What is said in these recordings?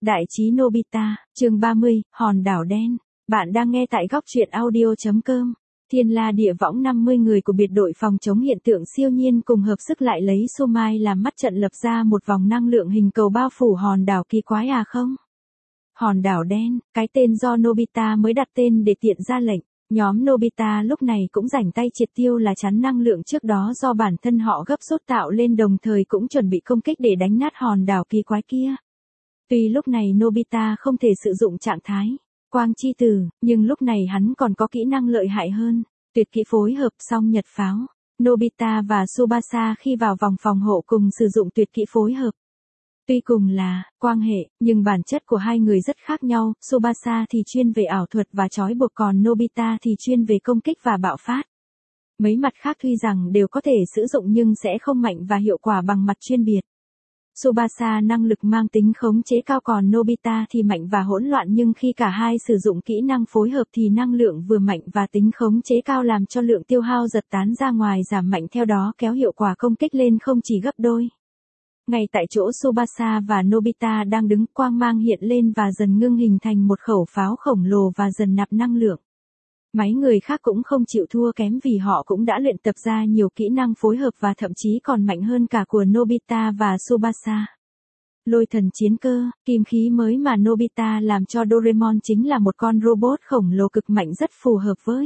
Đại trí Nobita, chương 30, hòn đảo đen. Bạn đang nghe tại góc truyện audio.com. Thiên La địa võng 50 người của biệt đội phòng chống hiện tượng siêu nhiên cùng hợp sức lại lấy Su Mai làm mắt trận lập ra một vòng năng lượng hình cầu bao phủ hòn đảo kỳ quái à không? Hòn đảo đen, cái tên do Nobita mới đặt tên để tiện ra lệnh. Nhóm Nobita lúc này cũng rảnh tay triệt tiêu là chắn năng lượng trước đó do bản thân họ gấp rút tạo lên, đồng thời cũng chuẩn bị công kích để đánh nát hòn đảo kỳ quái kia. Tuy lúc này Nobita không thể sử dụng trạng thái quang chi tử, nhưng lúc này hắn còn có kỹ năng lợi hại hơn, tuyệt kỹ phối hợp song nhật pháo. Nobita và Tsubasa khi vào vòng phòng hộ cùng sử dụng tuyệt kỹ phối hợp. Tuy cùng là quang hệ, nhưng bản chất của hai người rất khác nhau, Tsubasa thì chuyên về ảo thuật và trói buộc, còn Nobita thì chuyên về công kích và bạo phát. Mấy mặt khác tuy rằng đều có thể sử dụng nhưng sẽ không mạnh và hiệu quả bằng mặt chuyên biệt. Tsubasa năng lực mang tính khống chế cao, còn Nobita thì mạnh và hỗn loạn, nhưng khi cả hai sử dụng kỹ năng phối hợp thì năng lượng vừa mạnh và tính khống chế cao làm cho lượng tiêu hao giật tán ra ngoài giảm mạnh, theo đó kéo hiệu quả công kích lên không chỉ gấp đôi. Ngay tại chỗ Tsubasa và Nobita đang đứng, quang mang hiện lên và dần ngưng hình thành một khẩu pháo khổng lồ và dần nạp năng lượng. Mấy người khác cũng không chịu thua kém vì họ cũng đã luyện tập ra nhiều kỹ năng phối hợp và thậm chí còn mạnh hơn cả của Nobita và Tsubasa. Lôi thần chiến cơ, kim khí mới mà Nobita làm cho Doraemon chính là một con robot khổng lồ cực mạnh rất phù hợp với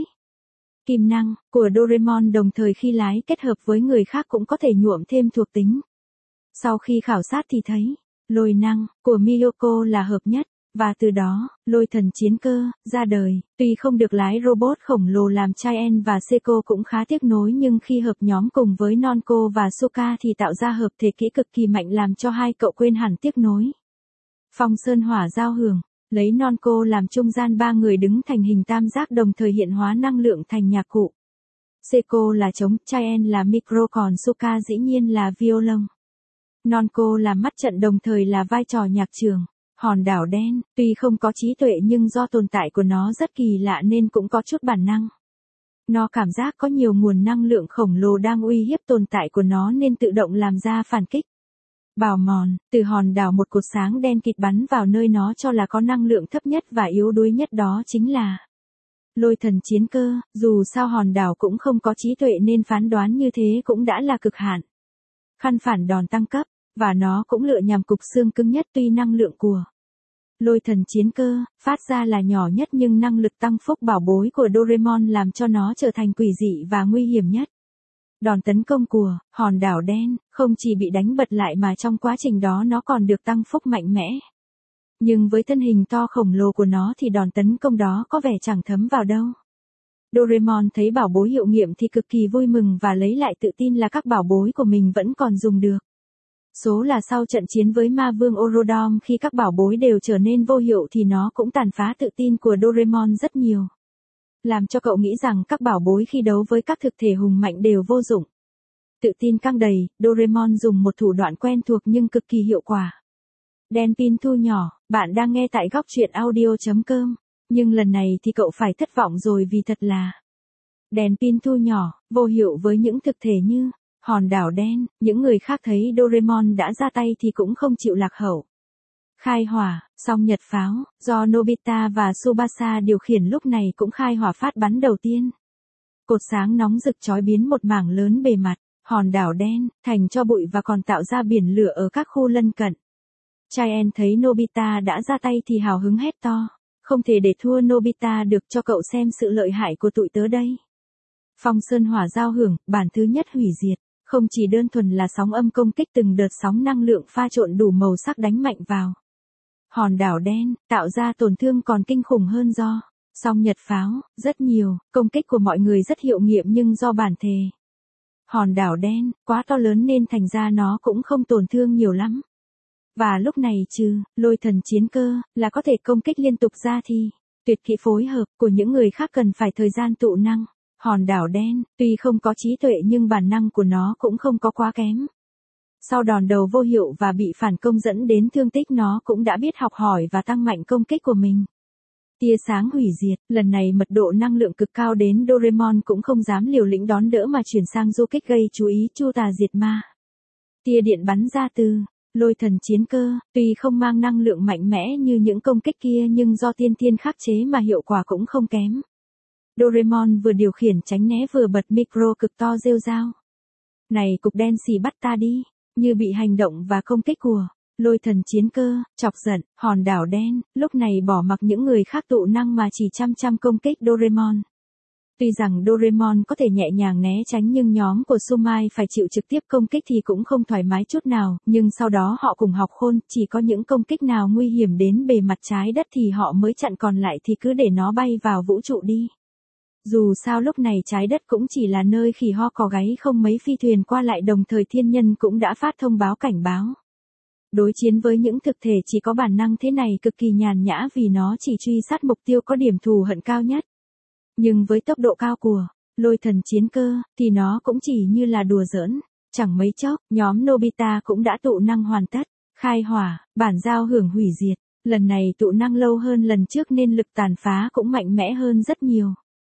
kim năng của Doraemon, đồng thời khi lái kết hợp với người khác cũng có thể nhuộm thêm thuộc tính. Sau khi khảo sát thì thấy, lôi năng của Miyoko là hợp nhất. Và từ đó, lôi thần chiến cơ ra đời. Tuy không được lái robot khổng lồ làm Chien và Seiko cũng khá tiếc nối, nhưng khi hợp nhóm cùng với Nonko và Suka thì tạo ra hợp thể kỹ cực kỳ mạnh làm cho hai cậu quên hẳn tiếc nối. Phong sơn hỏa giao hưởng, lấy Nonko làm trung gian, ba người đứng thành hình tam giác đồng thời hiện hóa năng lượng thành nhạc cụ. Seiko là trống, Chien là micro, còn Suka dĩ nhiên là violon. Nonko là mắt trận đồng thời là vai trò nhạc trưởng. Hòn đảo đen, tuy không có trí tuệ nhưng do tồn tại của nó rất kỳ lạ nên cũng có chút bản năng. Nó cảm giác có nhiều nguồn năng lượng khổng lồ đang uy hiếp tồn tại của nó nên tự động làm ra phản kích. Bào mòn, từ hòn đảo một cột sáng đen kịt bắn vào nơi nó cho là có năng lượng thấp nhất và yếu đuối nhất, đó chính là lôi thần chiến cơ. Dù sao hòn đảo cũng không có trí tuệ nên phán đoán như thế cũng đã là cực hạn. Khăn phản đòn tăng cấp. Và nó cũng lựa nhằm cục xương cứng nhất, tuy năng lượng của lôi thần chiến cơ phát ra là nhỏ nhất nhưng năng lực tăng phúc bảo bối của Doraemon làm cho nó trở thành quỷ dị và nguy hiểm nhất. Đòn tấn công của hòn đảo đen không chỉ bị đánh bật lại mà trong quá trình đó nó còn được tăng phúc mạnh mẽ. Nhưng với thân hình to khổng lồ của nó thì đòn tấn công đó có vẻ chẳng thấm vào đâu. Doraemon thấy bảo bối hiệu nghiệm thì cực kỳ vui mừng và lấy lại tự tin là các bảo bối của mình vẫn còn dùng được. Số là sau trận chiến với ma vương Orodom, khi các bảo bối đều trở nên vô hiệu thì nó cũng tàn phá tự tin của Doraemon rất nhiều. Làm cho cậu nghĩ rằng các bảo bối khi đấu với các thực thể hùng mạnh đều vô dụng. Tự tin căng đầy, Doraemon dùng một thủ đoạn quen thuộc nhưng cực kỳ hiệu quả. Đèn pin thu nhỏ, bạn đang nghe tại góc truyện audio.com. Nhưng lần này thì cậu phải thất vọng rồi vì thật là đèn pin thu nhỏ, vô hiệu với những thực thể như hòn đảo đen. Những người khác thấy Doraemon đã ra tay thì cũng không chịu lạc hậu. Khai hỏa, song nhật pháo, do Nobita và Tsubasa điều khiển lúc này cũng khai hỏa phát bắn đầu tiên. Cột sáng nóng rực chói biến một mảng lớn bề mặt, hòn đảo đen, thành cho bụi và còn tạo ra biển lửa ở các khu lân cận. Chien thấy Nobita đã ra tay thì hào hứng hét to. Không thể để thua Nobita được, cho cậu xem sự lợi hại của tụi tớ đây. Phong sơn hỏa giao hưởng, bản thứ nhất hủy diệt. Không chỉ đơn thuần là sóng âm công kích, từng đợt sóng năng lượng pha trộn đủ màu sắc đánh mạnh vào hòn đảo đen, tạo ra tổn thương còn kinh khủng hơn do song nhật pháo. Rất nhiều công kích của mọi người rất hiệu nghiệm nhưng do bản thể hòn đảo đen quá to lớn nên thành ra nó cũng không tổn thương nhiều lắm. Và lúc này trừ lôi thần chiến cơ là có thể công kích liên tục ra thì tuyệt kỹ phối hợp của những người khác cần phải thời gian tụ năng. Hòn đảo đen, tuy không có trí tuệ nhưng bản năng của nó cũng không có quá kém. Sau đòn đầu vô hiệu và bị phản công dẫn đến thương tích, nó cũng đã biết học hỏi và tăng mạnh công kích của mình. Tia sáng hủy diệt, lần này mật độ năng lượng cực cao đến Doraemon cũng không dám liều lĩnh đón đỡ mà chuyển sang du kích gây chú ý chu tà diệt ma. Tia điện bắn ra từ Lôi thần chiến cơ, tuy không mang năng lượng mạnh mẽ như những công kích kia nhưng do tiên tiên khắc chế mà hiệu quả cũng không kém. Doraemon vừa điều khiển tránh né vừa bật micro cực to rêu rao. Này cục đen xì bắt ta đi, như bị hành động và công kích của lôi thần chiến cơ, chọc giận, hòn đảo đen, lúc này bỏ mặc những người khác tụ năng mà chỉ chăm công kích Doraemon. Tuy rằng Doraemon có thể nhẹ nhàng né tránh nhưng nhóm của Sumai phải chịu trực tiếp công kích thì cũng không thoải mái chút nào, nhưng sau đó họ cùng học khôn, chỉ có những công kích nào nguy hiểm đến bề mặt trái đất thì họ mới chặn, còn lại thì cứ để nó bay vào vũ trụ đi. Dù sao lúc này trái đất cũng chỉ là nơi khỉ ho cò gáy, không mấy phi thuyền qua lại, đồng thời thiên nhân cũng đã phát thông báo cảnh báo. Đối chiến với những thực thể chỉ có bản năng thế này cực kỳ nhàn nhã vì nó chỉ truy sát mục tiêu có điểm thù hận cao nhất. Nhưng với tốc độ cao của lôi thần chiến cơ thì nó cũng chỉ như là đùa giỡn. Chẳng mấy chốc, nhóm Nobita cũng đã tụ năng hoàn tất. Khai hỏa, bản giao hưởng hủy diệt. Lần này tụ năng lâu hơn lần trước nên lực tàn phá cũng mạnh mẽ hơn rất nhiều.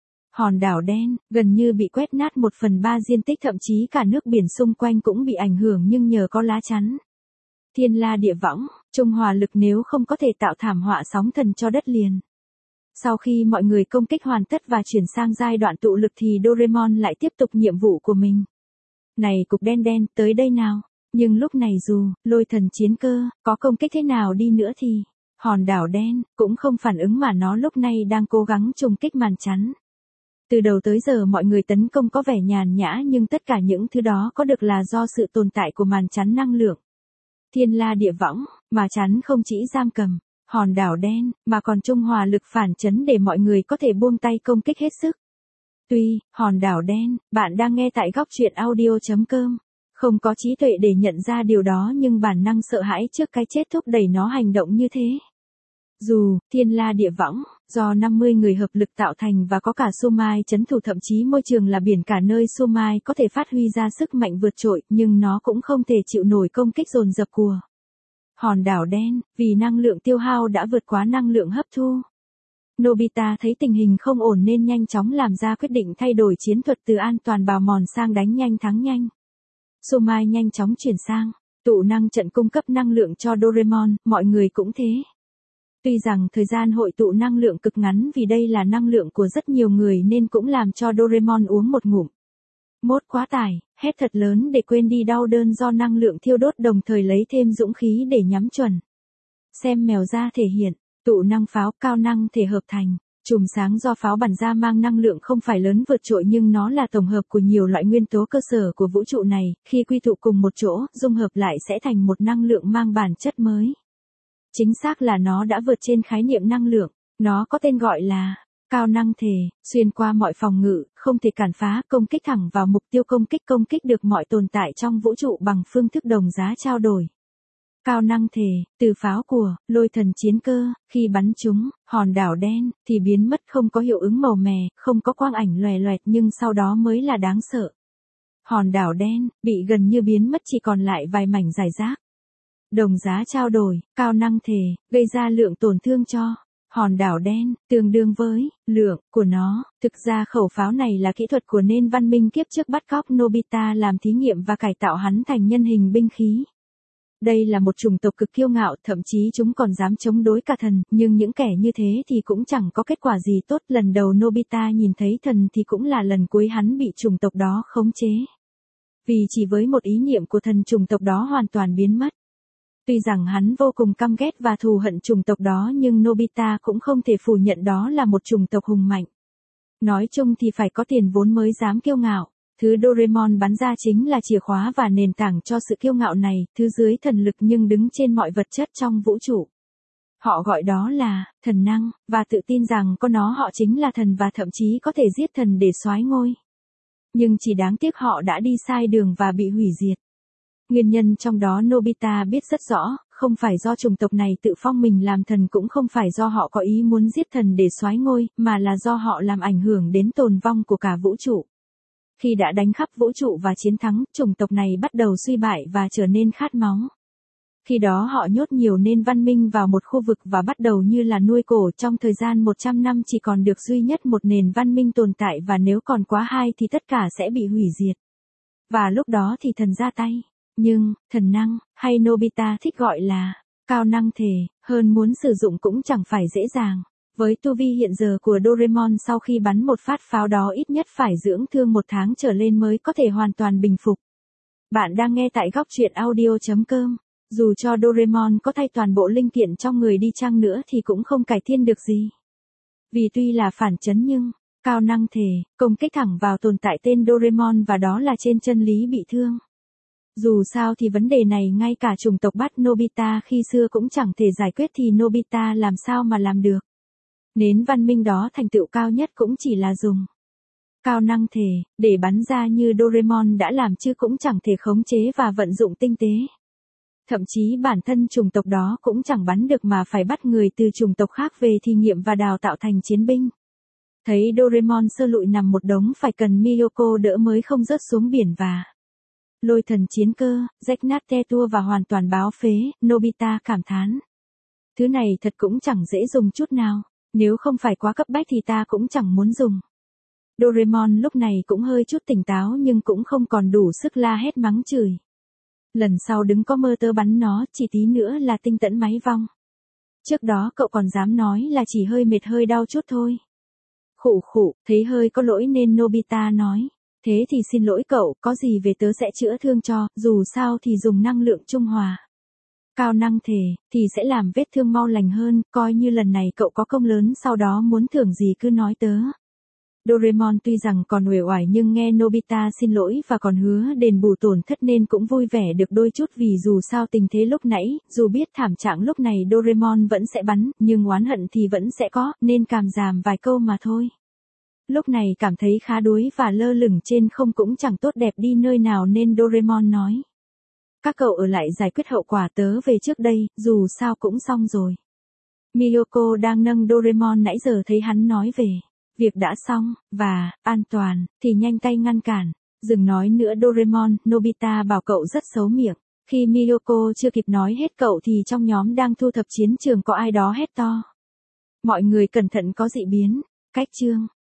Hòn đảo đen, gần như bị quét nát 1/3 diện tích, thậm chí cả nước biển xung quanh cũng bị ảnh hưởng nhưng nhờ có lá chắn. Thiên la địa võng, trung hòa lực nếu không có thể tạo thảm họa sóng thần cho đất liền. Sau khi mọi người công kích hoàn tất và chuyển sang giai đoạn tụ lực thì Doraemon lại tiếp tục nhiệm vụ của mình. Này cục đen đen, tới đây nào. Nhưng lúc này dù lôi thần chiến cơ có công kích thế nào đi nữa thì hòn đảo đen cũng không phản ứng, mà nó lúc này đang cố gắng trùng kích màn chắn. Từ đầu tới giờ mọi người tấn công có vẻ nhàn nhã nhưng tất cả những thứ đó có được là do sự tồn tại của màn chắn năng lượng. Thiên la địa võng, mà chắn không chỉ giam cầm hòn đảo đen, mà còn trung hòa lực phản chấn để mọi người có thể buông tay công kích hết sức. Tuy, hòn đảo đen, bạn đang nghe tại góc truyện audio.com, không có trí tuệ để nhận ra điều đó nhưng bản năng sợ hãi trước cái chết thúc đẩy nó hành động như thế. Dù, thiên la địa võng, do 50 người hợp lực tạo thành và có cả Sumai trấn thủ, thậm chí môi trường là biển cả nơi Sumai có thể phát huy ra sức mạnh vượt trội, nhưng nó cũng không thể chịu nổi công kích dồn dập của hòn đảo đen, vì năng lượng tiêu hao đã vượt quá năng lượng hấp thu. Nobita thấy tình hình không ổn nên nhanh chóng làm ra quyết định thay đổi chiến thuật từ an toàn bào mòn sang đánh nhanh thắng nhanh. Sumai nhanh chóng chuyển sang tụ năng trận cung cấp năng lượng cho Doraemon, mọi người cũng thế. Tuy rằng thời gian hội tụ năng lượng cực ngắn vì đây là năng lượng của rất nhiều người nên cũng làm cho Doraemon uống một ngụm. Mốt quá tải, hét thật lớn để quên đi đau đớn do năng lượng thiêu đốt, đồng thời lấy thêm dũng khí để nhắm chuẩn. Xem mèo ra thể hiện, tụ năng pháo cao năng thể hợp thành. Chùm sáng do pháo bắn ra mang năng lượng không phải lớn vượt trội nhưng nó là tổng hợp của nhiều loại nguyên tố cơ sở của vũ trụ này, khi quy tụ cùng một chỗ, dung hợp lại sẽ thành một năng lượng mang bản chất mới. Chính xác là nó đã vượt trên khái niệm năng lượng, nó có tên gọi là cao năng thể, xuyên qua mọi phòng ngự, không thể cản phá, công kích thẳng vào mục tiêu, công kích được mọi tồn tại trong vũ trụ bằng phương thức đồng giá trao đổi. Cao năng thể, từ pháo của lôi thần chiến cơ, khi bắn trúng hòn đảo đen thì biến mất, không có hiệu ứng màu mè, không có quang ảnh loè loẹt, nhưng sau đó mới là đáng sợ. Hòn đảo đen bị gần như biến mất, chỉ còn lại vài mảnh rải rác. Đồng giá trao đổi, cao năng thể, gây ra lượng tổn thương cho hòn đảo đen, tương đương với lượng của nó. Thực ra khẩu pháo này là kỹ thuật của nền văn minh kiếp trước bắt cóc Nobita làm thí nghiệm và cải tạo hắn thành nhân hình binh khí. Đây là một chủng tộc cực kiêu ngạo, thậm chí chúng còn dám chống đối cả thần, nhưng những kẻ như thế thì cũng chẳng có kết quả gì tốt. Lần đầu Nobita nhìn thấy thần thì cũng là lần cuối hắn bị chủng tộc đó khống chế. Vì chỉ với một ý niệm của thần, chủng tộc đó hoàn toàn biến mất. Tuy rằng hắn vô cùng căm ghét và thù hận chủng tộc đó nhưng Nobita cũng không thể phủ nhận đó là một chủng tộc hùng mạnh. Nói chung thì phải có tiền vốn mới dám kiêu ngạo. Thứ Doraemon bắn ra chính là chìa khóa và nền tảng cho sự kiêu ngạo này, thứ dưới thần lực nhưng đứng trên mọi vật chất trong vũ trụ. Họ gọi đó là thần năng, và tự tin rằng có nó họ chính là thần và thậm chí có thể giết thần để soái ngôi. Nhưng chỉ đáng tiếc họ đã đi sai đường và bị hủy diệt. Nguyên nhân trong đó Nobita biết rất rõ, không phải do chủng tộc này tự phong mình làm thần, cũng không phải do họ có ý muốn giết thần để soái ngôi, mà là do họ làm ảnh hưởng đến tồn vong của cả vũ trụ. Khi đã đánh khắp vũ trụ và chiến thắng, chủng tộc này bắt đầu suy bại và trở nên khát máu. Khi đó họ nhốt nhiều nền văn minh vào một khu vực và bắt đầu như là nuôi cổ. Trong thời gian 100 năm chỉ còn được duy nhất một nền văn minh tồn tại, và nếu còn quá hai thì tất cả sẽ bị hủy diệt. Và lúc đó thì thần ra tay. Nhưng, thần năng, hay Nobita thích gọi là, cao năng thể, hơn muốn sử dụng cũng chẳng phải dễ dàng. Với tu vi hiện giờ của Doraemon sau khi bắn một phát pháo đó ít nhất phải dưỡng thương 1 tháng trở lên mới có thể hoàn toàn bình phục. Bạn đang nghe tại góc truyện audio.com. Dù cho Doraemon có thay toàn bộ linh kiện trong người đi chăng nữa thì cũng không cải thiên được gì. Vì tuy là phản chấn nhưng, cao năng thể, công kích thẳng vào tồn tại tên Doraemon và đó là trên chân lý bị thương. Dù sao thì vấn đề này ngay cả chủng tộc bắt Nobita khi xưa cũng chẳng thể giải quyết thì Nobita làm sao mà làm được. Nến văn minh đó thành tựu cao nhất cũng chỉ là dùng cao năng thể, để bắn ra như Doraemon đã làm chứ cũng chẳng thể khống chế và vận dụng tinh tế. Thậm chí bản thân chủng tộc đó cũng chẳng bắn được mà phải bắt người từ chủng tộc khác về thí nghiệm và đào tạo thành chiến binh. Thấy Doraemon sơ lụi nằm một đống phải cần Miyoko đỡ mới không rớt xuống biển và lôi thần chiến cơ, rách nát te tua và hoàn toàn báo phế, Nobita cảm thán. Thứ này thật cũng chẳng dễ dùng chút nào, nếu không phải quá cấp bách thì ta cũng chẳng muốn dùng. Doraemon lúc này cũng hơi chút tỉnh táo nhưng cũng không còn đủ sức la hét mắng chửi. Lần sau đừng có mơ tơ bắn nó, chỉ tí nữa là tinh tẫn máy vong. Trước đó cậu còn dám nói là chỉ hơi mệt hơi đau chút thôi. Khụ khụ, thấy hơi có lỗi nên Nobita nói. Thế thì xin lỗi cậu, có gì về tớ sẽ chữa thương cho, dù sao thì dùng năng lượng trung hòa. Cao năng thể, thì sẽ làm vết thương mau lành hơn, coi như lần này cậu có công lớn sau đó muốn thưởng gì cứ nói tớ. Doraemon tuy rằng còn uể oải nhưng nghe Nobita xin lỗi và còn hứa đền bù tổn thất nên cũng vui vẻ được đôi chút vì dù sao tình thế lúc nãy, dù biết thảm trạng lúc này Doraemon vẫn sẽ bắn, nhưng oán hận thì vẫn sẽ có, nên cảm giảm vài câu mà thôi. Lúc này cảm thấy khá đuối và lơ lửng trên không cũng chẳng tốt đẹp đi nơi nào nên Doraemon nói. Các cậu ở lại giải quyết hậu quả, tớ về trước đây, dù sao cũng xong rồi. Miyoko đang nâng Doraemon nãy giờ thấy hắn nói về việc đã xong, và an toàn, thì nhanh tay ngăn cản. Đừng nói nữa Doraemon, Nobita bảo cậu rất xấu miệng. Khi Miyoko chưa kịp nói hết cậu thì trong nhóm đang thu thập chiến trường có ai đó hét to. Mọi người cẩn thận có dị biến, cách chương.